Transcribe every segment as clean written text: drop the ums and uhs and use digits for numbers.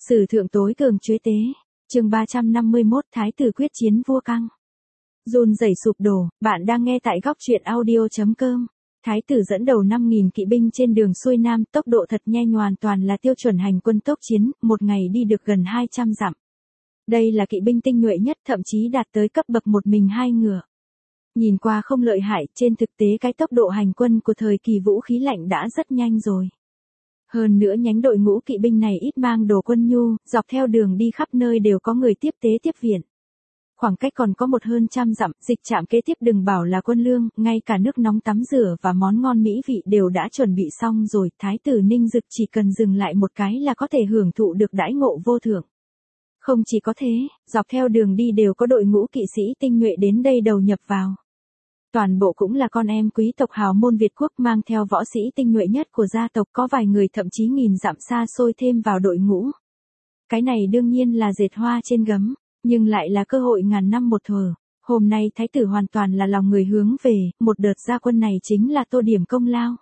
Sử thượng tối cường chuế tế. Chương 351 Thái tử quyết chiến vua căng. Run rẩy sụp đổ, bạn đang nghe tại góc truyện audio.com. Thái tử dẫn đầu 5.000 kỵ binh trên đường xuôi nam, tốc độ thật nhanh, hoàn toàn là tiêu chuẩn hành quân tốc chiến, một ngày đi được gần 200 dặm. Đây là kỵ binh tinh nhuệ nhất, thậm chí đạt tới cấp bậc một mình hai ngựa. Nhìn qua không lợi hại, trên thực tế cái tốc độ hành quân của thời kỳ vũ khí lạnh đã rất nhanh rồi. Hơn nữa nhánh đội ngũ kỵ binh này ít mang đồ quân nhu, dọc theo đường đi khắp nơi đều có người tiếp tế tiếp viện. Khoảng cách còn có hơn 100 dặm, dịch trạm kế tiếp đừng bảo là quân lương, ngay cả nước nóng tắm rửa và món ngon mỹ vị đều đã chuẩn bị xong rồi. Thái tử Ninh Dực chỉ cần dừng lại một cái là có thể hưởng thụ được đãi ngộ vô thượng. Không chỉ có thế, dọc theo đường đi đều có đội ngũ kỵ sĩ tinh nhuệ đến đây đầu nhập vào. Toàn bộ cũng là con em quý tộc hào môn Việt quốc, mang theo võ sĩ tinh nhuệ nhất của gia tộc, có vài người thậm chí nghìn dặm xa xôi thêm vào đội ngũ. Cái này đương nhiên là dệt hoa trên gấm, nhưng lại là cơ hội ngàn năm một thở. Hôm nay thái tử hoàn toàn là lòng người hướng về, một đợt ra quân này chính là tô điểm công lao.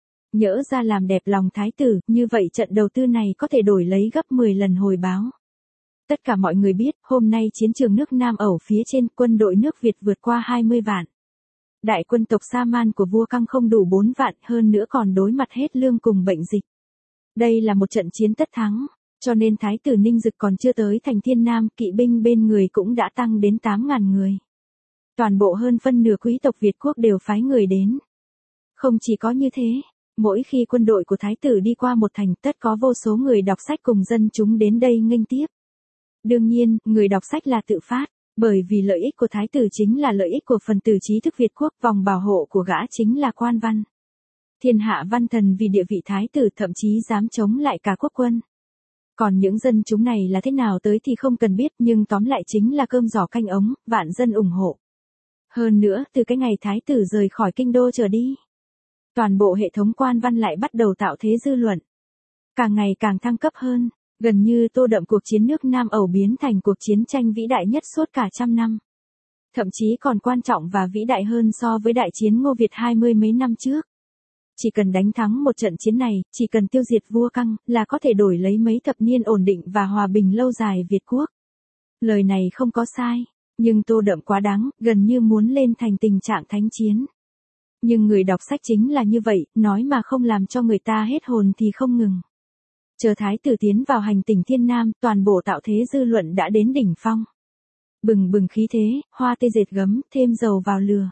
Nhỡ ra làm đẹp lòng thái tử, như vậy trận đầu tư này có thể đổi lấy gấp 10 lần hồi báo. Tất cả mọi người biết, hôm nay chiến trường nước Nam Ẩu phía trên, quân đội nước Việt vượt qua 20 vạn. Đại quân tộc Sa-man của vua Căng không đủ 4 vạn, hơn nữa còn đối mặt hết lương cùng bệnh dịch. Đây là một trận chiến tất thắng, cho nên thái tử Ninh Dực còn chưa tới thành Thiên Nam, kỵ binh bên người cũng đã tăng đến 8.000 người. Toàn bộ hơn phân nửa quý tộc Việt quốc đều phái người đến. Không chỉ có như thế, mỗi khi quân đội của thái tử đi qua một thành, tất có vô số người đọc sách cùng dân chúng đến đây nghênh tiếp. Đương nhiên, người đọc sách là tự phát. Bởi vì lợi ích của thái tử chính là lợi ích của phần tử trí thức Việt quốc, vòng bảo hộ của gã chính là quan văn. Thiên hạ văn thần vì địa vị thái tử thậm chí dám chống lại cả quốc quân. Còn những dân chúng này là thế nào tới thì không cần biết, nhưng tóm lại chính là cơm giỏ canh ống, vạn dân ủng hộ. Hơn nữa, từ cái ngày thái tử rời khỏi kinh đô trở đi, toàn bộ hệ thống quan văn lại bắt đầu tạo thế dư luận. Càng ngày càng thăng cấp hơn. Gần như tô đậm cuộc chiến nước Nam Ẩu biến thành cuộc chiến tranh vĩ đại nhất suốt cả trăm năm. Thậm chí còn quan trọng và vĩ đại hơn so với đại chiến Ngô Việt 20 mấy năm trước. Chỉ cần đánh thắng một trận chiến này, chỉ cần tiêu diệt vua Căng, là có thể đổi lấy mấy thập niên ổn định và hòa bình lâu dài Việt quốc. Lời này không có sai, nhưng tô đậm quá đáng, gần như muốn lên thành tình trạng thánh chiến. Nhưng người đọc sách chính là như vậy, nói mà không làm cho người ta hết hồn thì không ngừng. Chờ thái tử tiến vào hành tỉnh Thiên Nam, toàn bộ tạo thế dư luận đã đến đỉnh phong. Bừng bừng khí thế, hoa tê dệt gấm, thêm dầu vào lửa.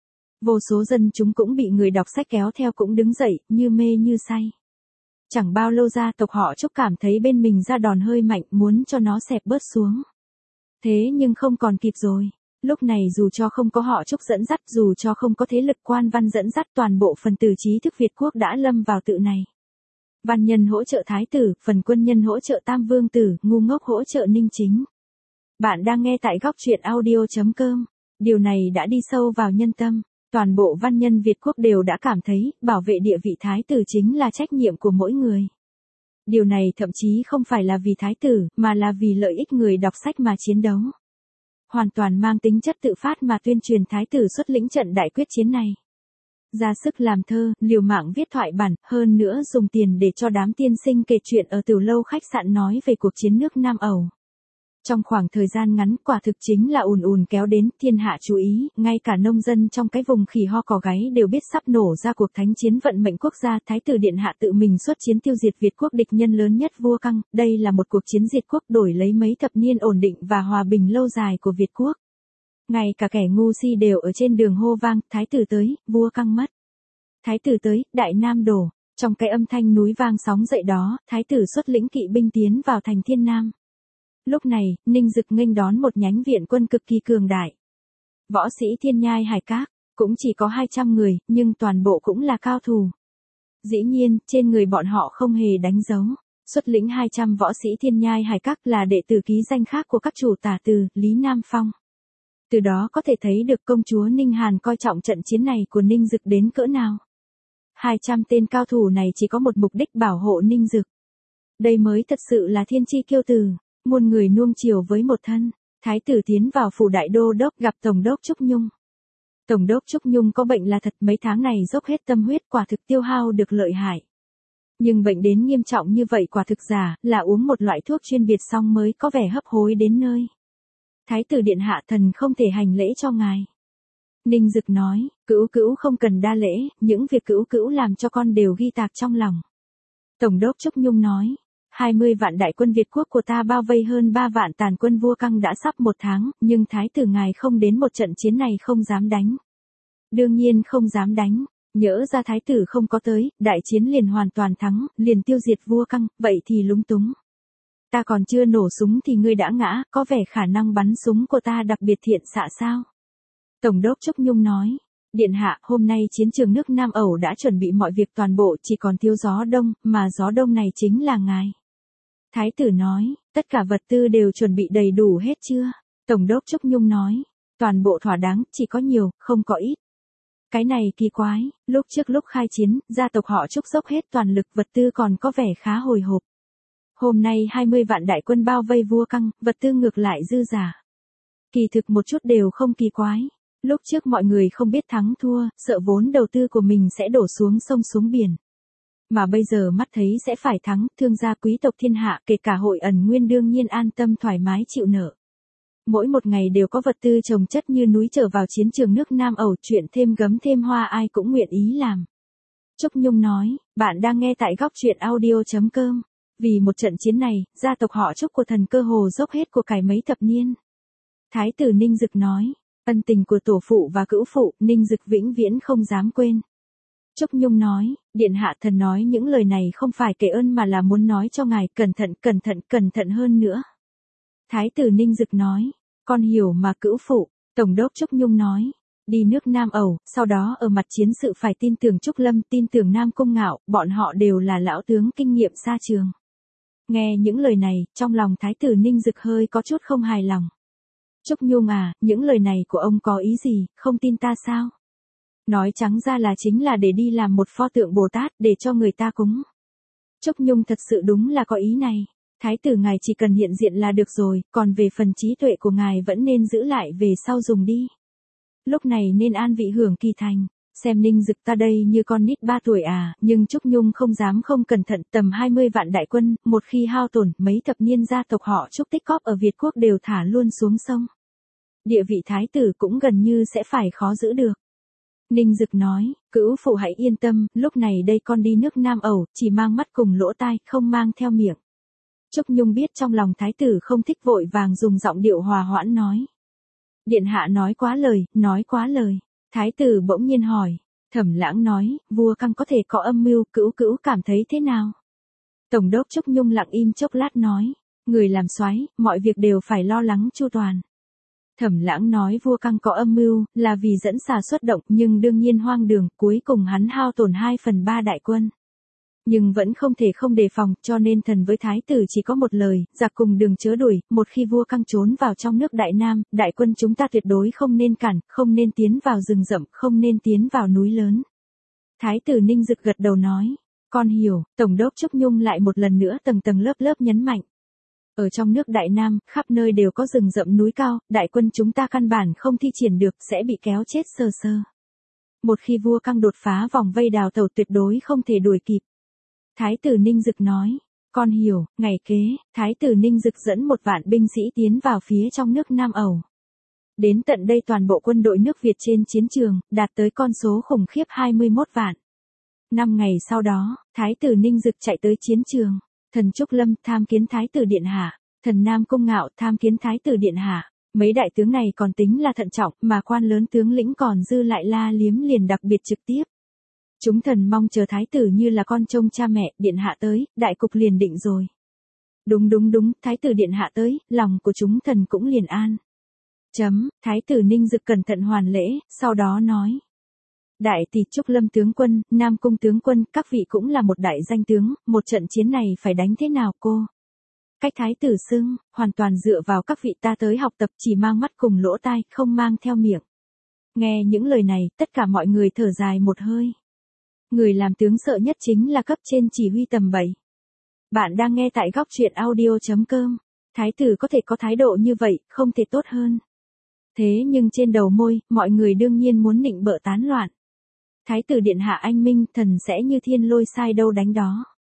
Vô số dân chúng cũng bị người đọc sách kéo theo cũng đứng dậy, như mê như say. Chẳng bao lâu gia tộc họ Trúc cảm thấy bên mình ra đòn hơi mạnh, muốn cho nó xẹp bớt xuống. Thế nhưng không còn kịp rồi. Lúc này dù cho không có họ Trúc dẫn dắt, dù cho không có thế lực quan văn dẫn dắt, toàn bộ phần tử trí thức Việt quốc đã lâm vào tự này. Văn nhân hỗ trợ thái tử, phần quân nhân hỗ trợ tam vương tử, ngu ngốc hỗ trợ Ninh Chính. Bạn đang nghe tại góc truyện audio.com. Điều này đã đi sâu vào nhân tâm. Toàn bộ văn nhân Việt quốc đều đã cảm thấy, bảo vệ địa vị thái tử chính là trách nhiệm của mỗi người. Điều này thậm chí không phải là vì thái tử, mà là vì lợi ích người đọc sách mà chiến đấu. Hoàn toàn mang tính chất tự phát mà tuyên truyền thái tử xuất lĩnh trận đại quyết chiến này. Ra sức làm thơ, liều mạng viết thoại bản, hơn nữa dùng tiền để cho đám tiên sinh kể chuyện ở tiểu lâu khách sạn nói về cuộc chiến nước Nam Ẩu. Trong khoảng thời gian ngắn, quả thực chính là ùn ùn kéo đến, thiên hạ chú ý, ngay cả nông dân trong cái vùng khỉ ho cò gáy đều biết sắp nổ ra cuộc thánh chiến vận mệnh quốc gia. Thái tử điện hạ tự mình xuất chiến tiêu diệt Việt quốc, địch nhân lớn nhất vua Căng. Đây là một cuộc chiến diệt quốc đổi lấy mấy thập niên ổn định và hòa bình lâu dài của Việt quốc. Ngay cả kẻ ngu si đều ở trên đường hô vang, thái tử tới, vua Căng mất. Thái tử tới, Đại Nam đổ. Trong cái âm thanh núi vang sóng dậy đó, thái tử xuất lĩnh kỵ binh tiến vào thành Thiên Nam. Lúc này, Ninh Dực nghênh đón một nhánh viện quân cực kỳ cường đại. Võ sĩ Thiên Nhai Hải Các, cũng chỉ có 200 người, nhưng toàn bộ cũng là cao thủ. Dĩ nhiên, trên người bọn họ không hề đánh dấu. Xuất lĩnh 200 võ sĩ Thiên Nhai Hải Các là đệ tử ký danh khác của các chủ tả từ, Lý Nam Phong. Từ đó có thể thấy được công chúa Ninh Hàn coi trọng trận chiến này của Ninh Dực đến cỡ nào. 200 tên cao thủ này chỉ có một mục đích, bảo hộ Ninh Dực. Đây mới thật sự là thiên chi kiêu tử, muôn người nuông chiều với một thân. Thái tử tiến vào phủ đại đô đốc, gặp tổng đốc Trúc Nhung. Tổng đốc Trúc Nhung có bệnh là thật, mấy tháng này dốc hết tâm huyết, quả thực tiêu hao được lợi hại. Nhưng bệnh đến nghiêm trọng như vậy quả thực giả là uống một loại thuốc chuyên biệt xong mới có vẻ hấp hối đến nơi. Thái tử điện hạ, thần không thể hành lễ cho ngài. Ninh Dực nói, cữu cữu không cần đa lễ, những việc cữu cữu làm cho con đều ghi tạc trong lòng. Tổng đốc Trúc Nhung nói, 20 vạn đại quân Việt quốc của ta bao vây hơn 3 vạn tàn quân vua Căng đã sắp 1 tháng, nhưng thái tử ngài không đến một trận chiến này không dám đánh. Đương nhiên không dám đánh, nhỡ ra thái tử không có tới, đại chiến liền hoàn toàn thắng, liền tiêu diệt vua Căng, vậy thì lúng túng. Ta còn chưa nổ súng thì ngươi đã ngã, có vẻ khả năng bắn súng của ta đặc biệt thiện xạ sao? Tổng đốc Trúc Nhung nói, điện hạ, hôm nay chiến trường nước Nam Ẩu đã chuẩn bị mọi việc toàn bộ, chỉ còn thiếu gió đông, mà gió đông này chính là ngài. Thái tử nói, tất cả vật tư đều chuẩn bị đầy đủ hết chưa? Tổng đốc Trúc Nhung nói, toàn bộ thỏa đáng, chỉ có nhiều, không có ít. Cái này kỳ quái, lúc trước lúc khai chiến, gia tộc họ Trúc dốc hết toàn lực, vật tư còn có vẻ khá hồi hộp. Hôm nay 20 vạn đại quân bao vây vua Căng, vật tư ngược lại dư giả. Kỳ thực một chút đều không kỳ quái. Lúc trước mọi người không biết thắng thua, sợ vốn đầu tư của mình sẽ đổ xuống sông xuống biển. Mà bây giờ mắt thấy sẽ phải thắng, thương gia quý tộc thiên hạ, kể cả Hội Ẩn Nguyên đương nhiên an tâm thoải mái chịu nợ. Mỗi một ngày đều có vật tư trồng chất như núi trở vào chiến trường nước Nam Ẩu, chuyện thêm gấm thêm hoa ai cũng nguyện ý làm. Trúc Nhung nói, bạn đang nghe tại góc truyện audio.com. Vì một trận chiến này, gia tộc họ Trúc của thần cơ hồ dốc hết của cải mấy thập niên. Thái tử Ninh Dực nói, ân tình của tổ phụ và cữu phụ, Ninh Dực vĩnh viễn không dám quên. Trúc Nhung nói, điện hạ, thần nói những lời này không phải kể ơn mà là muốn nói cho ngài, cẩn thận hơn nữa. Thái tử Ninh Dực nói, con hiểu mà cữu phụ. Tổng đốc Trúc Nhung nói, đi nước Nam Ẩu, sau đó ở mặt chiến sự phải tin tưởng Trúc Lâm, tin tưởng Nam Cung Ngạo, bọn họ đều là lão tướng kinh nghiệm xa trường. Nghe những lời này, trong lòng thái tử Ninh Dực hơi có chút không hài lòng. Trúc Nhung à, những lời này của ông có ý gì, không tin ta sao? Nói trắng ra là chính là để đi làm một pho tượng Bồ Tát để cho người ta cúng. Trúc Nhung thật sự đúng là có ý này. Thái tử ngài chỉ cần hiện diện là được rồi, còn về phần trí tuệ của ngài vẫn nên giữ lại về sau dùng đi. Lúc này nên an vị hưởng kỳ thành. Xem Ninh Dực ta đây như con nít 3 tuổi à, nhưng Trúc Nhung không dám không cẩn thận, tầm 20 vạn đại quân, một khi hao tổn, mấy thập niên gia tộc họ Trúc tích cóp ở Việt quốc đều thả luôn xuống sông. Địa vị thái tử cũng gần như sẽ phải khó giữ được. Ninh Dực nói, cữu phụ hãy yên tâm, lúc này đây con đi nước Nam Ẩu, chỉ mang mắt cùng lỗ tai, không mang theo miệng. Trúc Nhung biết trong lòng thái tử không thích, vội vàng dùng giọng điệu hòa hoãn nói. Điện hạ nói quá lời. Thái tử bỗng nhiên hỏi. Thẩm Lãng nói, vua Căng có thể có âm mưu, cữu cữu cảm thấy thế nào? Tổng đốc Trúc Nhung lặng im chốc lát nói. Người làm soái, mọi việc đều phải lo lắng chu toàn. Thẩm Lãng nói vua Căng có âm mưu, là vì dẫn xà xuất động, nhưng đương nhiên hoang đường, cuối cùng hắn hao tổn 2/3 đại quân. Nhưng vẫn không thể không đề phòng, cho nên thần với thái tử chỉ có một lời, giặc cùng đường chớ đuổi, một khi vua Căng trốn vào trong nước Đại Nam, đại quân chúng ta tuyệt đối không nên cản, không nên tiến vào rừng rậm, không nên tiến vào núi lớn. Thái tử Ninh Dực gật đầu nói, con hiểu. Tổng đốc Trúc Nhung lại một lần nữa tầng tầng lớp lớp nhấn mạnh. Ở trong nước Đại Nam, khắp nơi đều có rừng rậm núi cao, đại quân chúng ta căn bản không thi triển được, sẽ bị kéo chết sơ sơ. Một khi vua Căng đột phá vòng vây đào tẩu tuyệt đối không thể đuổi kịp. Thái tử Ninh Dực nói, con hiểu. Ngày kế, thái tử Ninh Dực dẫn 1 vạn binh sĩ tiến vào phía trong nước Nam Ẩu. Đến tận đây toàn bộ quân đội nước Việt trên chiến trường, đạt tới con số khủng khiếp 21 vạn. 5 ngày sau đó, thái tử Ninh Dực chạy tới chiến trường. Thần Trúc Lâm tham kiến thái tử điện hạ, thần Nam Cung Ngạo tham kiến thái tử điện hạ. Mấy đại tướng này còn tính là thận trọng, mà quan lớn tướng lĩnh còn dư lại la liếm liền đặc biệt trực tiếp. Chúng thần mong chờ thái tử như là con trông cha mẹ, điện hạ tới, đại cục liền định rồi. Đúng, thái tử điện hạ tới, lòng của chúng thần cũng liền an. Thái tử Ninh Dực cẩn thận hoàn lễ, sau đó nói. Đại tỷ Trúc Lâm tướng quân, Nam Cung tướng quân, các vị cũng là một đại danh tướng, một trận chiến này phải đánh thế nào cô? Cách thái tử xưng, hoàn toàn dựa vào các vị ta tới học tập, chỉ mang mắt cùng lỗ tai, không mang theo miệng. Nghe những lời này, tất cả mọi người thở dài một hơi. Người làm tướng sợ nhất chính là cấp trên chỉ huy tầm bậy. Bạn đang nghe tại góc truyện audio.com. Thái tử có thể có thái độ như vậy, không thể tốt hơn. Thế nhưng trên đầu môi, mọi người đương nhiên muốn nịnh bợ tán loạn. Thái tử điện hạ anh minh, thần sẽ như thiên lôi sai đâu đánh đó.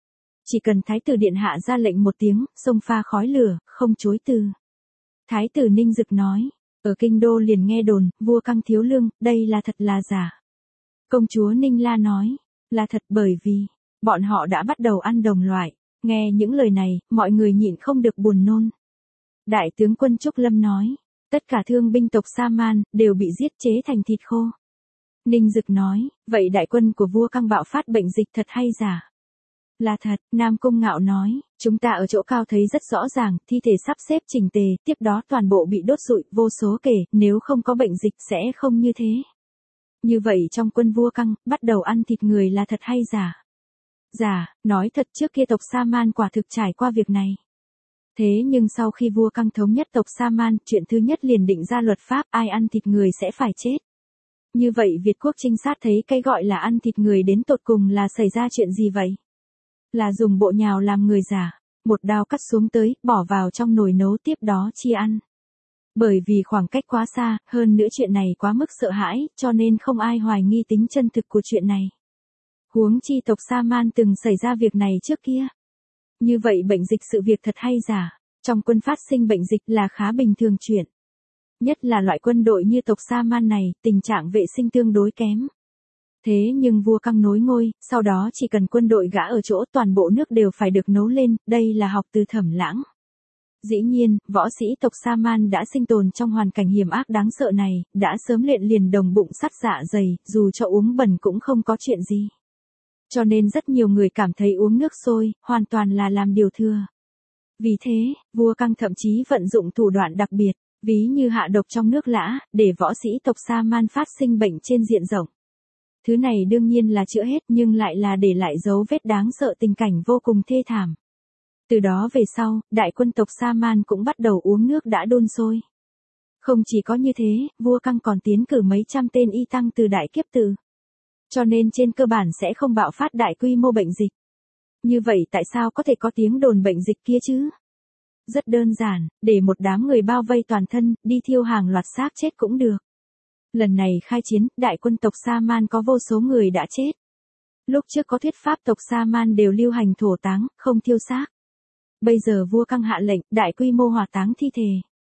Chỉ cần thái tử điện hạ ra lệnh một tiếng, xông pha khói lửa, không chối từ. Thái tử Ninh Dực nói, ở kinh đô liền nghe đồn, vua căng thiếu lương, đây là thật là giả. Công chúa Ninh La nói, là thật bởi vì, bọn họ đã bắt đầu ăn đồng loại. Nghe những lời này, mọi người nhịn không được buồn nôn. Đại tướng quân Trúc Lâm nói, tất cả thương binh tộc Sa-man, đều bị giết chế thành thịt khô. Ninh Dực nói, vậy đại quân của vua căng bạo phát bệnh dịch thật hay giả? Là thật, Nam Cung Ngạo nói, chúng ta ở chỗ cao thấy rất rõ ràng, thi thể sắp xếp chỉnh tề, tiếp đó toàn bộ bị đốt rụi, vô số kể, nếu không có bệnh dịch sẽ không như thế. Như vậy trong quân vua căng, bắt đầu ăn thịt người là thật hay giả? Giả, nói thật trước kia tộc Sa-man quả thực trải qua việc này. Thế nhưng sau khi vua căng thống nhất tộc Sa-man, chuyện thứ nhất liền định ra luật pháp, ai ăn thịt người sẽ phải chết. Như vậy Việt quốc trinh sát thấy cái gọi là ăn thịt người đến tột cùng là xảy ra chuyện gì vậy? Là dùng bộ nhào làm người giả, một đao cắt xuống tới, bỏ vào trong nồi nấu tiếp đó chia ăn. Bởi vì khoảng cách quá xa, hơn nữa chuyện này quá mức sợ hãi, cho nên không ai hoài nghi tính chân thực của chuyện này. Huống chi tộc Sa-man từng xảy ra việc này trước kia. Như vậy bệnh dịch sự việc thật hay giả, trong quân phát sinh bệnh dịch là khá bình thường chuyện. Nhất là loại quân đội như tộc Sa-man này, tình trạng vệ sinh tương đối kém. Thế nhưng vua căng nối ngôi, sau đó chỉ cần quân đội gã ở chỗ toàn bộ nước đều phải được nấu lên, đây là học từ Thẩm Lãng. Dĩ nhiên, võ sĩ tộc Sa-man đã sinh tồn trong hoàn cảnh hiểm ác đáng sợ này, đã sớm luyện liền đồng bụng sắt dạ dày, dù cho uống bẩn cũng không có chuyện gì. Cho nên rất nhiều người cảm thấy uống nước sôi, hoàn toàn là làm điều thừa. Vì thế, vua căng thậm chí vận dụng thủ đoạn đặc biệt, ví như hạ độc trong nước lã, để võ sĩ tộc Sa-man phát sinh bệnh trên diện rộng. Thứ này đương nhiên là chữa hết nhưng lại là để lại dấu vết đáng sợ tình cảnh vô cùng thê thảm. Từ đó về sau, đại quân tộc Sa-man cũng bắt đầu uống nước đã đun sôi. Không chỉ có như thế, vua căng còn tiến cử mấy trăm tên y tăng từ đại kiếp tử. Cho nên trên cơ bản sẽ không bạo phát đại quy mô bệnh dịch. Như vậy tại sao có thể có tiếng đồn bệnh dịch kia chứ? Rất đơn giản, để một đám người bao vây toàn thân, đi thiêu hàng loạt xác chết cũng được. Lần này khai chiến, đại quân tộc Sa-man có vô số người đã chết. Lúc trước có thuyết pháp tộc Sa-man đều lưu hành thổ táng, không thiêu xác. Bây giờ vua căng hạ lệnh, đại quy mô hỏa táng thi thể.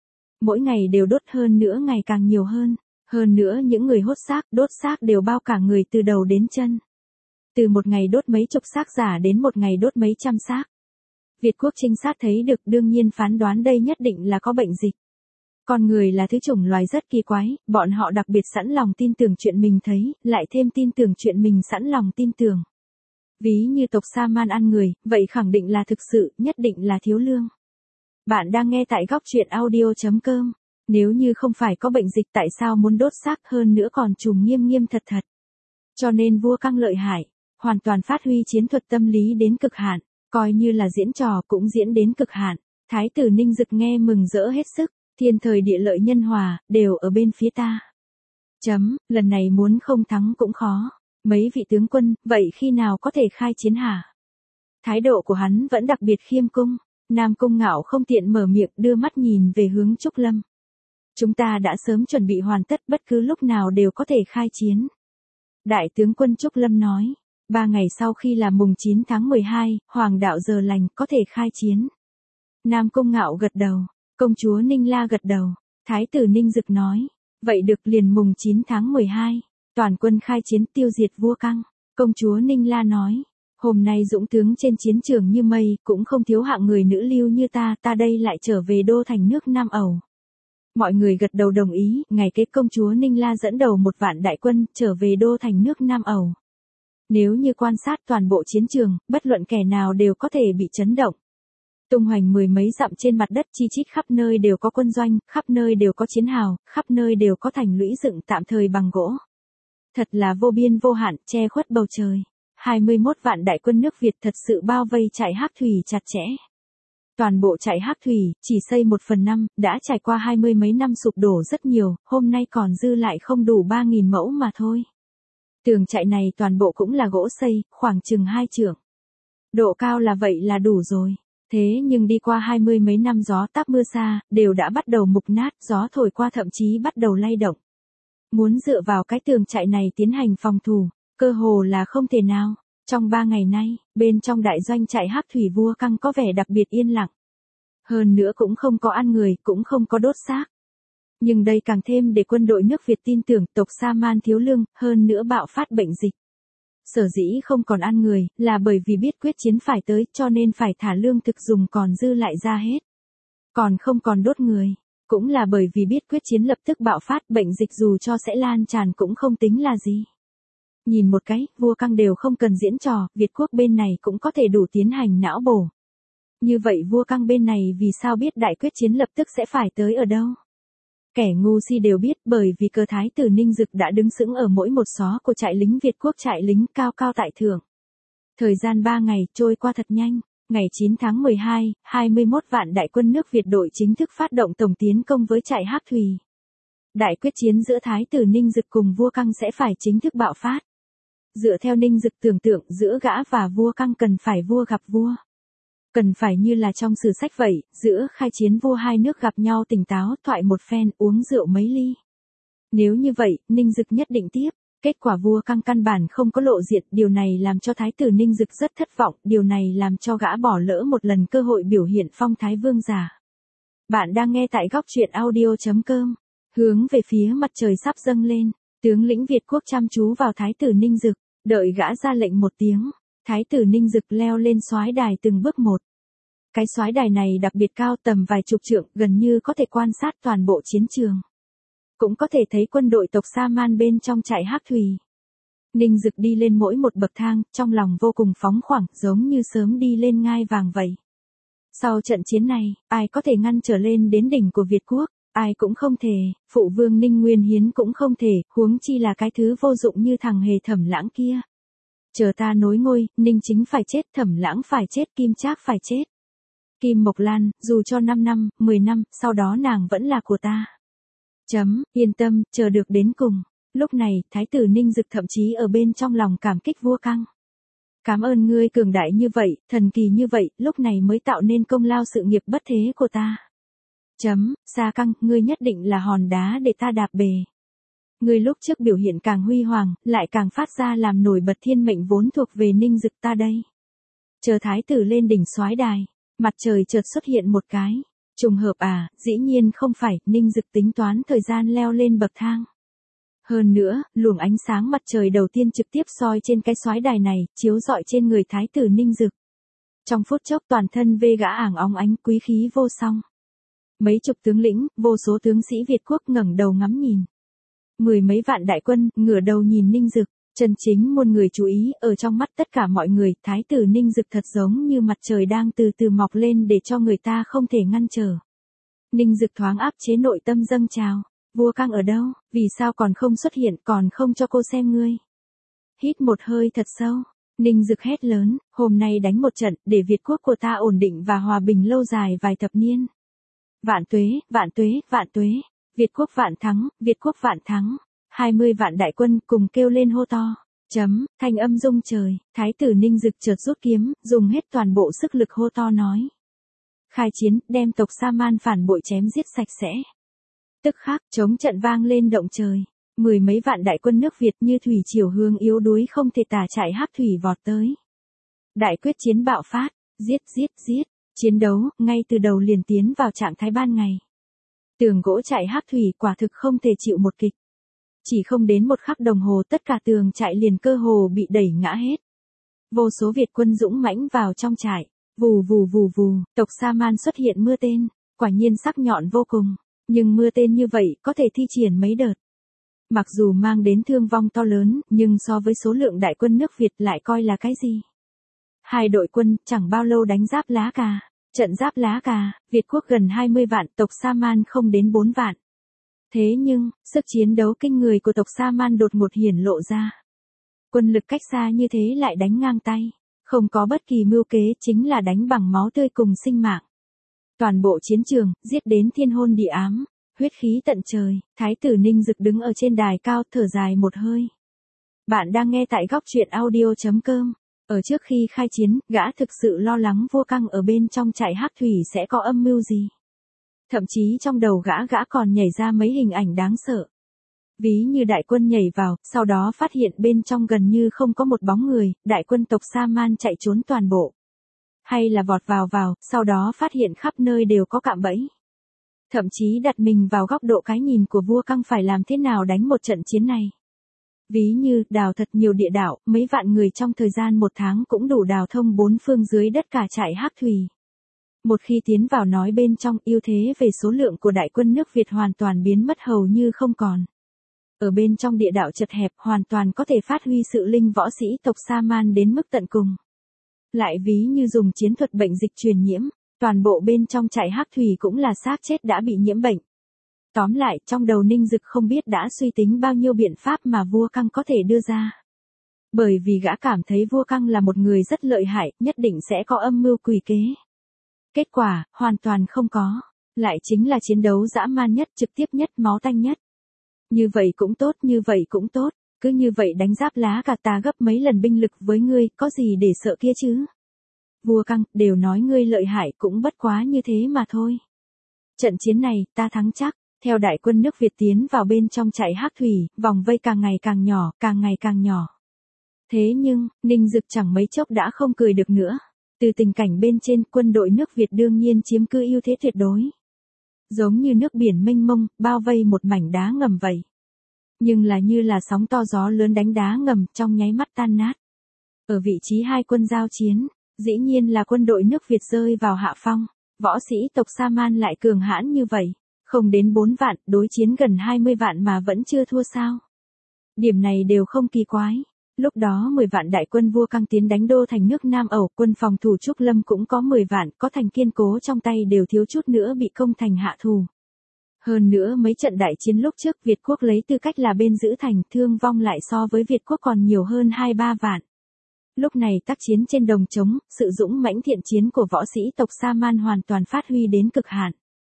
Mỗi ngày đều đốt hơn nữa ngày càng nhiều hơn. Hơn nữa những người hốt xác, đốt xác đều bao cả người từ đầu đến chân. Từ một ngày đốt mấy chục xác giả đến một ngày đốt mấy trăm xác. Việt quốc trinh sát thấy được đương nhiên phán đoán đây nhất định là có bệnh dịch. Con người là thứ chủng loài rất kỳ quái, bọn họ đặc biệt sẵn lòng tin tưởng chuyện mình thấy, lại thêm tin tưởng chuyện mình sẵn lòng tin tưởng. Ví như tộc Sa-man ăn người, vậy khẳng định là thực sự, nhất định là thiếu lương. Bạn đang nghe tại góc truyện audio.com. Nếu như không phải có bệnh dịch tại sao muốn đốt xác hơn nữa còn trùm nghiêm nghiêm thật thật. Cho nên vua căng lợi hại, hoàn toàn phát huy chiến thuật tâm lý đến cực hạn, coi như là diễn trò cũng diễn đến cực hạn. Thái tử Ninh Dực nghe mừng rỡ hết sức, thiên thời địa lợi nhân hòa, đều ở bên phía ta. Lần này muốn không thắng cũng khó. Mấy vị tướng quân, vậy khi nào có thể khai chiến hả? Thái độ của hắn vẫn đặc biệt khiêm cung. Nam Cung Ngạo không tiện mở miệng đưa mắt nhìn về hướng Trúc Lâm. Chúng ta đã sớm chuẩn bị hoàn tất bất cứ lúc nào đều có thể khai chiến. Đại tướng quân Trúc Lâm nói, 3 ngày sau khi là mùng 9 tháng 12, hoàng đạo giờ lành có thể khai chiến. Nam Cung Ngạo gật đầu, công chúa Ninh La gật đầu, thái tử Ninh Dực nói, vậy được liền mùng 9 tháng 12, toàn quân khai chiến tiêu diệt vua căng. Công chúa Ninh La nói, hôm nay dũng tướng trên chiến trường như mây, cũng không thiếu hạng người nữ lưu như ta đây lại trở về đô thành nước Nam Ẩu. Mọi người gật đầu đồng ý, ngày kế công chúa Ninh La dẫn đầu 1 vạn đại quân, trở về đô thành nước Nam Ẩu. Nếu như quan sát toàn bộ chiến trường, bất luận kẻ nào đều có thể bị chấn động. Tung hoành 10 mấy dặm trên mặt đất chi chít khắp nơi đều có quân doanh, khắp nơi đều có chiến hào, khắp nơi đều có thành lũy dựng tạm thời bằng gỗ. Thật là vô biên vô hạn, che khuất bầu trời. 21 vạn đại quân nước Việt thật sự bao vây trại Hắc Thủy chặt chẽ. Toàn bộ trại Hắc Thủy, chỉ xây 1/5, đã trải qua 20 mấy năm sụp đổ rất nhiều, hôm nay còn dư lại không đủ 3.000 mẫu mà thôi. Tường trại này toàn bộ cũng là gỗ xây, khoảng chừng 2 trượng. Độ cao là vậy là đủ rồi. Thế nhưng đi qua 20 mấy năm gió táp mưa xa, đều đã bắt đầu mục nát, gió thổi qua thậm chí bắt đầu lay động. Muốn dựa vào cái tường trại này tiến hành phòng thủ, cơ hồ là không thể nào. Trong 3 ngày nay, bên trong đại doanh trại Hắc Thủy Vua Căng có vẻ đặc biệt yên lặng. Hơn nữa cũng không có ăn người, cũng không có đốt xác. Nhưng đây càng thêm để quân đội nước Việt tin tưởng tộc Sa-man thiếu lương, hơn nữa bạo phát bệnh dịch. Sở dĩ không còn ăn người, là bởi vì biết quyết chiến phải tới, cho nên phải thả lương thực dùng còn dư lại ra hết. Còn không còn đốt người, cũng là bởi vì biết quyết chiến lập tức bạo phát, bệnh dịch dù cho sẽ lan tràn cũng không tính là gì. Nhìn một cái, vua Căng đều không cần diễn trò, Việt quốc bên này cũng có thể đủ tiến hành não bổ. Như vậy vua Căng bên này vì sao biết đại quyết chiến lập tức sẽ phải tới ở đâu? Kẻ ngu si đều biết, bởi vì cờ thái tử Ninh Dực đã đứng sững ở mỗi một xó của trại lính Việt quốc, trại lính cao cao tại thượng. Thời gian 3 ngày trôi qua thật nhanh, ngày 9 tháng 12, 21 vạn đại quân nước Việt đội chính thức phát động tổng tiến công với trại Hắc Thủy. Đại quyết chiến giữa thái tử Ninh Dực cùng vua Căng sẽ phải chính thức bạo phát. Dựa theo Ninh Dực tưởng tượng, giữa gã và vua Căng cần phải vua gặp vua. Cần phải như là trong sử sách vậy, giữa khai chiến vua hai nước gặp nhau tỉnh táo, thoại một phen, uống rượu mấy ly. Nếu như vậy, Ninh Dực nhất định tiếp. Kết quả vua Căng căn bản không có lộ diện, điều này làm cho thái tử Ninh Dực rất thất vọng, điều này làm cho gã bỏ lỡ một lần cơ hội biểu hiện phong thái vương giả. Bạn đang nghe tại góc truyện audio.com. Hướng về phía mặt trời sắp dâng lên, tướng lĩnh Việt quốc chăm chú vào thái tử Ninh Dực, đợi gã ra lệnh một tiếng, thái tử Ninh Dực leo lên soái đài từng bước một. Cái soái đài này đặc biệt cao, tầm vài chục trượng, gần như có thể quan sát toàn bộ chiến trường. Cũng có thể thấy quân đội tộc Sa-man bên trong trại Hắc Thủy. Ninh Dực đi lên mỗi một bậc thang, trong lòng vô cùng phóng khoáng, giống như sớm đi lên ngai vàng vậy. Sau trận chiến này, ai có thể ngăn trở lên đến đỉnh của Việt quốc? Ai cũng không thể, phụ vương Ninh Nguyên Hiến cũng không thể, huống chi là cái thứ vô dụng như thằng hề Thẩm Lãng kia. Chờ ta nối ngôi, Ninh Chính phải chết, Thẩm Lãng phải chết, Kim Trác phải chết. Kim Mộc Lan, dù cho 5 năm, 10 năm, sau đó nàng vẫn là của ta. Yên tâm, chờ được đến cùng. Lúc này, thái tử Ninh Dực thậm chí ở bên trong lòng cảm kích vua Căng. Cảm ơn ngươi cường đại như vậy, thần kỳ như vậy, lúc này mới tạo nên công lao sự nghiệp bất thế của ta. Sa Căng, ngươi nhất định là hòn đá để ta đạp bề. Ngươi lúc trước biểu hiện càng huy hoàng, lại càng phát ra làm nổi bật thiên mệnh vốn thuộc về Ninh Dực ta đây. Chờ thái tử lên đỉnh soái đài, mặt trời chợt xuất hiện một cái. Trùng hợp à, dĩ nhiên không phải, Ninh Dực tính toán thời gian leo lên bậc thang. Hơn nữa, luồng ánh sáng mặt trời đầu tiên trực tiếp soi trên cái soái đài này, chiếu rọi trên người thái tử Ninh Dực. Trong phút chốc toàn thân vê gã ảng óng ánh, quý khí vô song. Mấy chục tướng lĩnh, vô số tướng sĩ Việt quốc ngẩng đầu ngắm nhìn. 10 mấy vạn đại quân, ngửa đầu nhìn Ninh Dực, chân chính muôn người chú ý, ở trong mắt tất cả mọi người, thái tử Ninh Dực thật giống như mặt trời đang từ từ mọc lên để cho người ta không thể ngăn trở. Ninh Dực thoáng áp chế nội tâm dâng trào, vua Căng ở đâu, vì sao còn không xuất hiện, còn không cho cô xem ngươi. Hít một hơi thật sâu, Ninh Dực hét lớn, hôm nay đánh một trận, để Việt quốc của ta ổn định và hòa bình lâu dài vài thập niên. Vạn tuế, vạn tuế, vạn tuế, Việt quốc vạn thắng, Việt quốc vạn thắng. 20 vạn đại quân cùng kêu lên hô to. Thanh âm rung trời, thái tử Ninh Dực chợt rút kiếm, dùng hết toàn bộ sức lực hô to nói. Khai chiến, đem tộc Sa-man phản bội chém giết sạch sẽ. Tức khắc, trống trận vang lên động trời. 10 mấy vạn đại quân nước Việt như thủy triều hướng yếu đuối không thể tả chạy Hắc Thủy vọt tới. Đại quyết chiến bạo phát, giết. Chiến đấu, ngay từ đầu liền tiến vào trạng thái ban ngày. Tường gỗ trại Hắc Thủy quả thực không thể chịu một kịch. Chỉ không đến một khắc đồng hồ tất cả tường trại liền cơ hồ bị đẩy ngã hết. Vô số Việt quân dũng mãnh vào trong trại. Vù, tộc Sa-man xuất hiện mưa tên, quả nhiên sắc nhọn vô cùng. Nhưng mưa tên như vậy có thể thi triển mấy đợt. Mặc dù mang đến thương vong to lớn, nhưng so với số lượng đại quân nước Việt lại coi là cái gì? Hai đội quân chẳng bao lâu đánh Giáp Lá Cà. Trận Giáp Lá Cà, Việt quốc gần 20 vạn, tộc Sa-man không đến 4 vạn. Thế nhưng, sức chiến đấu kinh người của tộc Sa-man đột ngột hiển lộ ra. Quân lực cách xa như thế lại đánh ngang tay. Không có bất kỳ mưu kế, chính là đánh bằng máu tươi cùng sinh mạng. Toàn bộ chiến trường, giết đến thiên hôn địa ám, huyết khí tận trời, thái tử Ninh Dực đứng ở trên đài cao thở dài một hơi. Bạn đang nghe tại góc truyện audio.com. Ở trước khi khai chiến, gã thực sự lo lắng vua Căng ở bên trong trại Hắc Thủy sẽ có âm mưu gì. Thậm chí trong đầu gã còn nhảy ra mấy hình ảnh đáng sợ. Ví như đại quân nhảy vào, sau đó phát hiện bên trong gần như không có một bóng người, đại quân tộc Sa-man chạy trốn toàn bộ. Hay là vọt vào, sau đó phát hiện khắp nơi đều có cạm bẫy. Thậm chí đặt mình vào góc độ cái nhìn của vua Căng phải làm thế nào đánh một trận chiến này. Ví như, đào thật nhiều địa đạo, mấy vạn người trong thời gian 1 tháng cũng đủ đào thông 4 phương dưới đất cả trại Hắc Thủy. Một khi tiến vào nói bên trong, ưu thế về số lượng của đại quân nước Việt hoàn toàn biến mất hầu như không còn. Ở bên trong địa đạo chật hẹp hoàn toàn có thể phát huy sự linh võ sĩ tộc Sa-man đến mức tận cùng. Lại ví như dùng chiến thuật bệnh dịch truyền nhiễm, toàn bộ bên trong trại Hắc Thủy cũng là xác chết đã bị nhiễm bệnh. Tóm lại, trong đầu Ninh Dực không biết đã suy tính bao nhiêu biện pháp mà vua Căng có thể đưa ra. Bởi vì gã cảm thấy vua Căng là một người rất lợi hại, nhất định sẽ có âm mưu quỷ kế. Kết quả, hoàn toàn không có. Lại chính là chiến đấu dã man nhất, trực tiếp nhất, máu tanh nhất. Như vậy cũng tốt, như vậy cũng tốt. Cứ như vậy đánh giáp lá cả ta gấp mấy lần binh lực với ngươi, có gì để sợ kia chứ? Vua Căng, đều nói ngươi lợi hại cũng bất quá như thế mà thôi. Trận chiến này, ta thắng chắc. Theo đại quân nước Việt tiến vào bên trong trại Hắc Thủy, vòng vây càng ngày càng nhỏ, càng ngày càng nhỏ. Thế nhưng, Ninh Dực chẳng mấy chốc đã không cười được nữa. Từ tình cảnh bên trên, quân đội nước Việt đương nhiên chiếm cứ ưu thế tuyệt đối. Giống như nước biển mênh mông, bao vây một mảnh đá ngầm vậy. Nhưng là như là sóng to gió lớn đánh đá ngầm trong nháy mắt tan nát. Ở vị trí hai quân giao chiến, dĩ nhiên là quân đội nước Việt rơi vào hạ phong. Võ sĩ tộc Sa-man lại cường hãn như vậy. Không đến 4 vạn, đối chiến gần 20 vạn mà vẫn chưa thua sao. Điểm này đều không kỳ quái. Lúc đó 10 vạn đại quân vua Căng tiến đánh đô thành nước Nam Ẩu, quân phòng thủ Trúc Lâm cũng có 10 vạn, có thành kiên cố trong tay đều thiếu chút nữa bị công thành hạ thù. Hơn nữa mấy trận đại chiến lúc trước Việt quốc lấy tư cách là bên giữ thành, thương vong lại so với Việt quốc còn nhiều hơn 2-3 vạn. Lúc này tác chiến trên đồng trống, sự dũng mãnh thiện chiến của võ sĩ tộc Sa-man hoàn toàn phát huy đến cực hạn.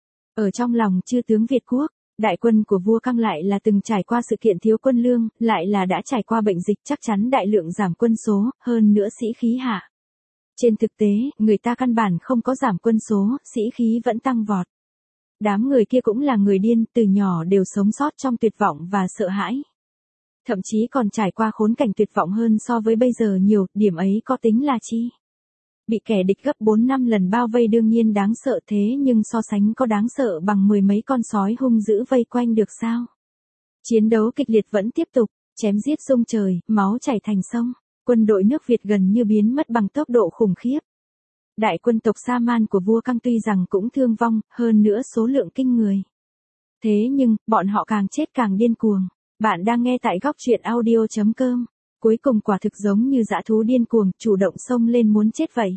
Ở trong lòng chư tướng Việt quốc, đại quân của vua Căng lại là từng trải qua sự kiện thiếu quân lương, lại là đã trải qua bệnh dịch, chắc chắn đại lượng giảm quân số, hơn nữa sĩ khí hạ. Trên thực tế, người ta căn bản không có giảm quân số, sĩ khí vẫn tăng vọt. Đám người kia cũng là người điên, từ nhỏ đều sống sót trong tuyệt vọng và sợ hãi. Thậm chí còn trải qua khốn cảnh tuyệt vọng hơn so với bây giờ nhiều, điểm ấy có tính là chi? Bị kẻ địch gấp 4-5 lần bao vây đương nhiên đáng sợ, thế nhưng so sánh có đáng sợ bằng 10 mấy con sói hung dữ vây quanh được sao? Chiến đấu kịch liệt vẫn tiếp tục, chém giết rung trời, máu chảy thành sông, quân đội nước Việt gần như biến mất bằng tốc độ khủng khiếp. Đại quân tộc Sa-man của vua Căng tuy rằng cũng thương vong, hơn nữa số lượng kinh người. Thế nhưng, bọn họ càng chết càng điên cuồng. Bạn đang nghe tại góc truyện audio.com. Cuối cùng quả thực giống như dã thú điên cuồng, chủ động xông lên muốn chết vậy.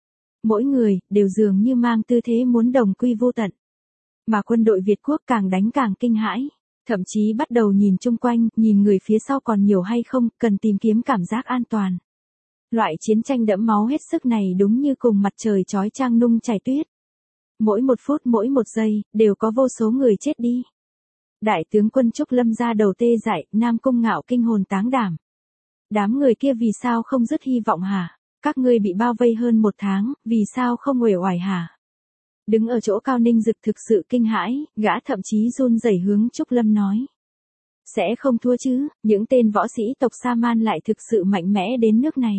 Mỗi người, đều dường như mang tư thế muốn đồng quy vô tận. Mà quân đội Việt quốc càng đánh càng kinh hãi. Thậm chí bắt đầu nhìn chung quanh, nhìn người phía sau còn nhiều hay không, cần tìm kiếm cảm giác an toàn. Loại chiến tranh đẫm máu hết sức này đúng như cùng mặt trời chói chang nung chảy tuyết. Mỗi 1 phút mỗi 1 giây, đều có vô số người chết đi. Đại tướng quân Trúc Lâm ra đầu tê dại, Nam Cung Ngạo kinh hồn táng đảm. Đám người kia vì sao không dứt hy vọng hả? Các ngươi bị bao vây hơn 1 tháng, vì sao không uể oải hả? Đứng ở chỗ cao Ninh Dực thực sự kinh hãi, gã thậm chí run rẩy hướng Trúc Lâm nói. Sẽ không thua chứ, những tên võ sĩ tộc Sa-man lại thực sự mạnh mẽ đến nước này.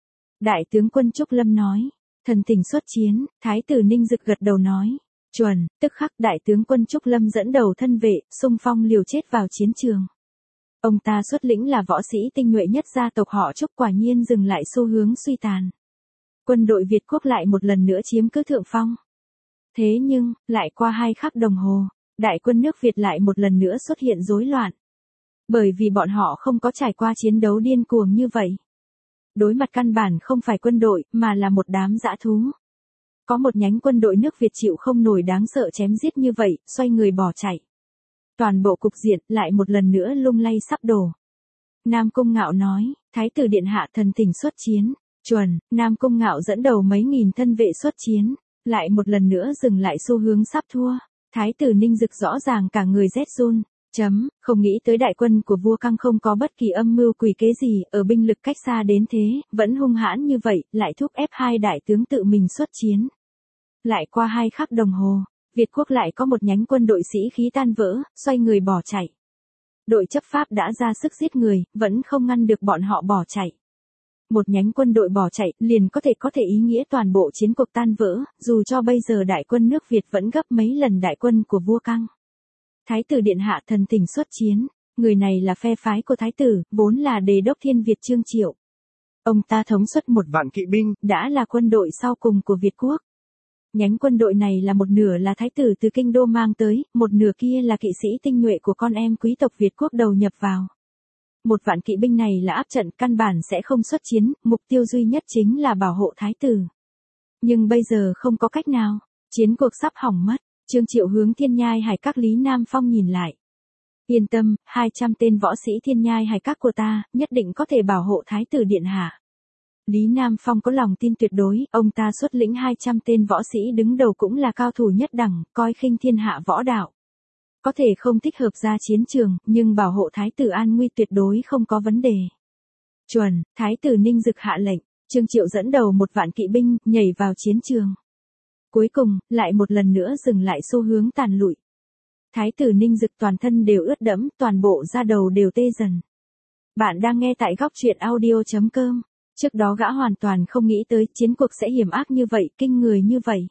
Đại tướng quân Trúc Lâm nói, thần tình xuất chiến, thái tử Ninh Dực gật đầu nói. Chuẩn, tức khắc đại tướng quân Trúc Lâm dẫn đầu thân vệ, xung phong liều chết vào chiến trường. Ông ta xuất lĩnh là võ sĩ tinh nhuệ nhất gia tộc họ Trúc, quả nhiên dừng lại xu hướng suy tàn. Quân đội Việt quốc lại một lần nữa chiếm cứ thượng phong. Thế nhưng, lại qua 2 khắc đồng hồ, đại quân nước Việt lại một lần nữa xuất hiện rối loạn. Bởi vì bọn họ không có trải qua chiến đấu điên cuồng như vậy. Đối mặt căn bản không phải quân đội, mà là một đám dã thú. Có một nhánh quân đội nước Việt chịu không nổi đáng sợ chém giết như vậy, xoay người bỏ chạy. Toàn bộ cục diện lại một lần nữa lung lay sắp đổ. Nam Cung Ngạo nói, thái tử điện hạ thần tình xuất chiến. Chuẩn, Nam Cung Ngạo dẫn đầu mấy nghìn thân vệ xuất chiến, lại một lần nữa dừng lại xu hướng sắp thua. Thái tử Ninh Dực rõ ràng cả người rét run. Không nghĩ tới đại quân của vua Căng không có bất kỳ âm mưu quỷ kế gì, ở binh lực cách xa đến thế, vẫn hung hãn như vậy, lại thúc ép 2 đại tướng tự mình xuất chiến. Lại qua 2 khắc đồng hồ, Việt quốc lại có một nhánh quân đội sĩ khí tan vỡ, xoay người bỏ chạy. đội chấp pháp đã ra sức giết người, vẫn không ngăn được bọn họ bỏ chạy. Một nhánh quân đội bỏ chạy liền có thể ý nghĩa toàn bộ chiến cuộc tan vỡ, dù cho bây giờ đại quân nước Việt vẫn gấp mấy lần đại quân của vua Căng. Thái tử điện hạ thần tình xuất chiến, người này là phe phái của thái tử, vốn là Đề đốc Thiên Việt Trương Triệu. Ông ta thống suất 1.000 kỵ binh, đã là quân đội sau cùng của Việt quốc. Nhánh quân đội này là một nửa là thái tử từ kinh đô mang tới, một nửa kia là kỵ sĩ tinh nhuệ của con em quý tộc Việt quốc đầu nhập vào. 1.000 kỵ binh này là áp trận, căn bản sẽ không xuất chiến, mục tiêu duy nhất chính là bảo hộ thái tử. Nhưng bây giờ không có cách nào, chiến cuộc sắp hỏng mất. Trương Triệu hướng Thiên Nhai Hải Các Lý Nam Phong nhìn lại. Yên tâm, 200 tên võ sĩ Thiên Nhai Hải Các của ta, nhất định có thể bảo hộ thái tử điện hạ. Lý Nam Phong có lòng tin tuyệt đối, ông ta xuất lĩnh 200 tên võ sĩ đứng đầu cũng là cao thủ nhất đẳng, coi khinh thiên hạ võ đạo. Có thể không thích hợp ra chiến trường, nhưng bảo hộ thái tử an nguy tuyệt đối không có vấn đề. Chuẩn, thái tử Ninh Dực hạ lệnh, Trương Triệu dẫn đầu 1.000 kỵ binh, nhảy vào chiến trường. Cuối cùng, lại một lần nữa dừng lại xu hướng tàn lụi. Thái tử Ninh Dực toàn thân đều ướt đẫm, toàn bộ da đầu đều tê dần. Bạn đang nghe tại góc truyện audio.com. Trước đó gã hoàn toàn không nghĩ tới chiến cuộc sẽ hiểm ác như vậy, kinh người như vậy.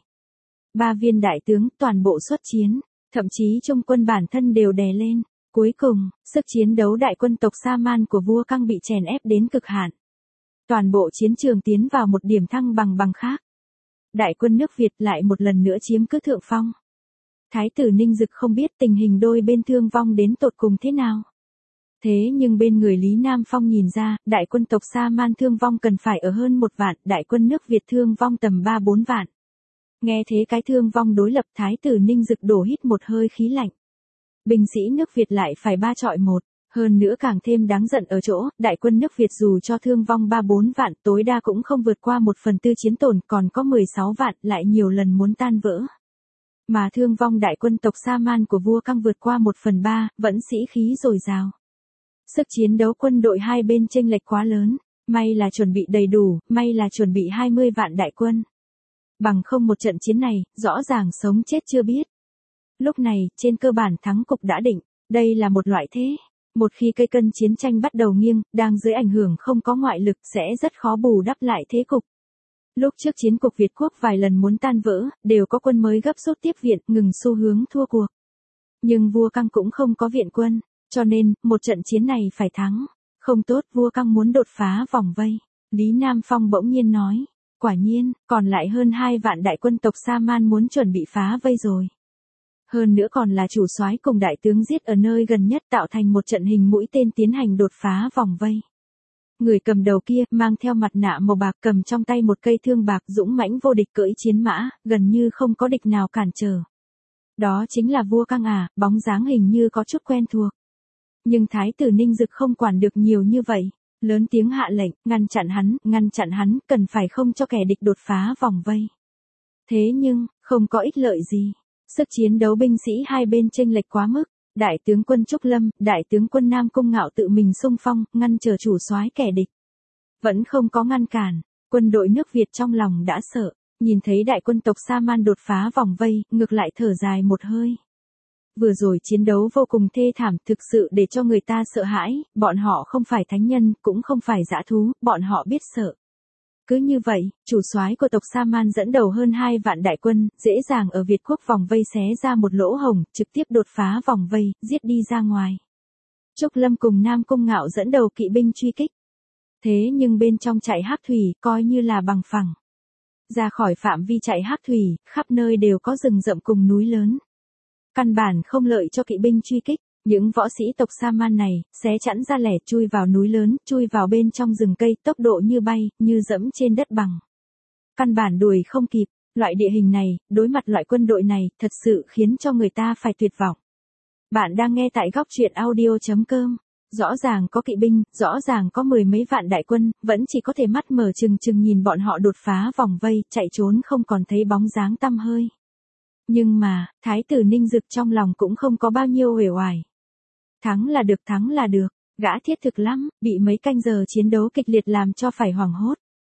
3 viên đại tướng toàn bộ xuất chiến, thậm chí trung quân bản thân đều đè lên. Cuối cùng, sức chiến đấu đại quân tộc Sa-man của vua Căng bị chèn ép đến cực hạn. Toàn bộ chiến trường tiến vào một điểm thăng bằng khác. Đại quân nước Việt lại một lần nữa chiếm cứ thượng phong. Thái tử Ninh Dực không biết tình hình đôi bên thương vong đến tột cùng thế nào. Thế nhưng bên người Lý Nam Phong nhìn ra, đại quân tộc Sa-man thương vong cần phải ở hơn 1.000, đại quân nước Việt thương vong tầm 3-4 vạn. Nghe thế cái thương vong đối lập, Thái tử Ninh Dực đổ hít một hơi khí lạnh. Binh sĩ nước Việt lại phải 3 chọi 1, hơn nữa càng thêm đáng giận ở chỗ, đại quân nước Việt dù cho thương vong 3-4 vạn, tối đa cũng không vượt qua 1/4 chiến tổn, còn có 16 vạn, lại nhiều lần muốn tan vỡ. Mà thương vong đại quân tộc Sa-man của vua Căng vượt qua 1/3, vẫn sĩ khí dồi dào. Sức chiến đấu quân đội hai bên chênh lệch quá lớn, may là chuẩn bị đầy đủ, may là chuẩn bị 20 vạn đại quân. Bằng không một trận chiến này, rõ ràng sống chết chưa biết. Lúc này, trên cơ bản thắng cục đã định, đây là một loại thế. Một khi cây cân chiến tranh bắt đầu nghiêng, đang dưới ảnh hưởng không có ngoại lực sẽ rất khó bù đắp lại thế cục. Lúc trước chiến cục Việt quốc vài lần muốn tan vỡ, đều có quân mới gấp rút tiếp viện, ngừng xu hướng thua cuộc. Nhưng vua Căng cũng không có viện quân, cho nên, một trận chiến này phải thắng. Không tốt, vua Căng muốn đột phá vòng vây. Lý Nam Phong bỗng nhiên nói, quả nhiên, còn lại hơn 2 vạn đại quân tộc Sa-man muốn chuẩn bị phá vây rồi. Hơn nữa còn là chủ soái cùng đại tướng giết ở nơi gần nhất, tạo thành một trận hình mũi tên tiến hành đột phá vòng vây. Người cầm đầu kia, mang theo mặt nạ màu bạc, cầm trong tay một cây thương bạc, dũng mãnh vô địch, cưỡi chiến mã, gần như không có địch nào cản trở. Đó chính là vua Căng à, bóng dáng hình như có chút quen thuộc. Nhưng thái tử Ninh Dực không quản được nhiều như vậy, lớn tiếng hạ lệnh, ngăn chặn hắn, cần phải không cho kẻ địch đột phá vòng vây. Thế nhưng, không có ích lợi gì. Sức chiến đấu binh sĩ hai bên chênh lệch quá mức. Đại tướng quân Trúc Lâm, đại tướng quân Nam Cung Ngạo tự mình xung phong, ngăn trở chủ soái kẻ địch. Vẫn không có ngăn cản, quân đội nước Việt trong lòng đã sợ, nhìn thấy đại quân tộc Sa-man đột phá vòng vây, ngược lại thở dài một hơi. Vừa rồi chiến đấu vô cùng thê thảm, thực sự để cho người ta sợ hãi, bọn họ không phải thánh nhân, cũng không phải dã thú, bọn họ biết sợ. Cứ như vậy, chủ soái của tộc Sa-man dẫn đầu hơn 2 vạn đại quân, dễ dàng ở Việt quốc vòng vây xé ra một lỗ hổng, trực tiếp đột phá vòng vây, giết đi ra ngoài. Trúc Lâm cùng Nam Cung Ngạo dẫn đầu kỵ binh truy kích. Thế nhưng bên trong chạy Hắc Thủy, coi như là bằng phẳng. Ra khỏi phạm vi chạy Hắc Thủy, khắp nơi đều có rừng rậm cùng núi lớn. Căn bản không lợi cho kỵ binh truy kích. Những võ sĩ tộc Sa-man này, xé chẵn ra lẻ, chui vào núi lớn, chui vào bên trong rừng cây, tốc độ như bay, như dẫm trên đất bằng. Căn bản đuổi không kịp, loại địa hình này, đối mặt loại quân đội này, thật sự khiến cho người ta phải tuyệt vọng. Bạn đang nghe tại góc truyện audio.com. Rõ ràng có kỵ binh, rõ ràng có 10 mấy vạn đại quân, vẫn chỉ có thể mắt mở trừng trừng nhìn bọn họ đột phá vòng vây, chạy trốn không còn thấy bóng dáng tăm hơi. Nhưng mà, thái tử Ninh Dực trong lòng cũng không có bao nhiêu uể oải. Thắng là được, gã thiết thực lắm, bị mấy canh giờ chiến đấu kịch liệt làm cho phải hoảng hốt.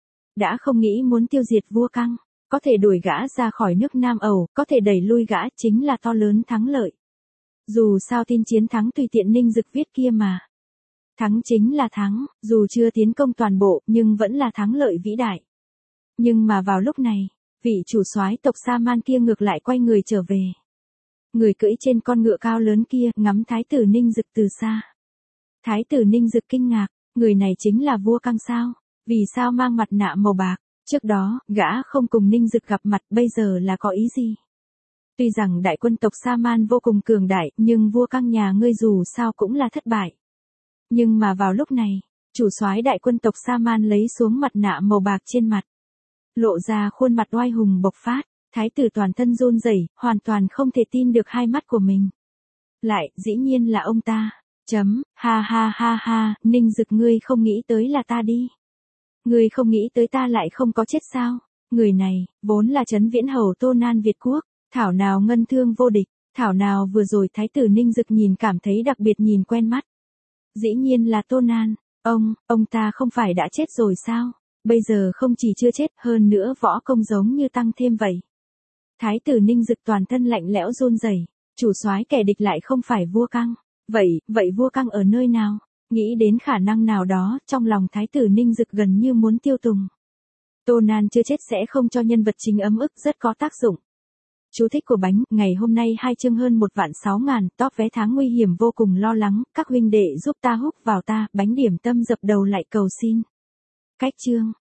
Đã không nghĩ muốn tiêu diệt vua Căng, có thể đuổi gã ra khỏi nước Nam Ẩu, có thể đẩy lui gã, chính là to lớn thắng lợi. Dù sao tin chiến thắng tùy tiện Ninh Dực viết kia mà. Thắng chính là thắng, dù chưa tiến công toàn bộ nhưng vẫn là thắng lợi vĩ đại. Nhưng mà vào lúc này, vị chủ soái tộc Sa-man kia ngược lại quay người trở về. Người cưỡi trên con ngựa cao lớn kia ngắm thái tử Ninh Dực từ xa. Thái tử Ninh Dực kinh ngạc, người này chính là vua Căng sao? Vì sao mang mặt nạ màu bạc? Trước đó, gã không cùng Ninh Dực gặp mặt, bây giờ là có ý gì? Tuy rằng đại quân tộc Sa-man vô cùng cường đại, nhưng vua Căng nhà ngươi dù sao cũng là thất bại. Nhưng mà vào lúc này, chủ soái đại quân tộc Sa-man lấy xuống mặt nạ màu bạc trên mặt. Lộ ra khuôn mặt oai hùng bộc phát, thái tử toàn thân run rẩy, hoàn toàn không thể tin được hai mắt của mình. Lại, dĩ nhiên là ông ta. Ha ha ha ha, Ninh Dực ngươi không nghĩ tới là ta đi. Ngươi không nghĩ tới ta lại không có chết sao? Người này, vốn là Trấn Viễn Hầu Tô Nan Việt Quốc, thảo nào ngân thương vô địch, thảo nào vừa rồi thái tử Ninh Dực nhìn cảm thấy đặc biệt nhìn quen mắt. Dĩ nhiên là Tô Nan, ông ta không phải đã chết rồi sao? Bây giờ không chỉ chưa chết, hơn nữa võ công giống như tăng thêm vậy. Thái tử Ninh Dực toàn thân lạnh lẽo run rẩy, chủ soái kẻ địch lại không phải vua Căng. Vậy vua Căng ở nơi nào? Nghĩ đến khả năng nào đó, trong lòng thái tử Ninh Dực gần như muốn tiêu tùng. Tô Nan chưa chết sẽ không cho nhân vật chính ấm ức, rất có tác dụng. Chú thích của bánh, ngày hôm nay 2 chương hơn 1.600.000, top vé tháng nguy hiểm vô cùng lo lắng, các huynh đệ giúp ta húc vào ta, bánh điểm tâm dập đầu lại cầu xin. Cách chương.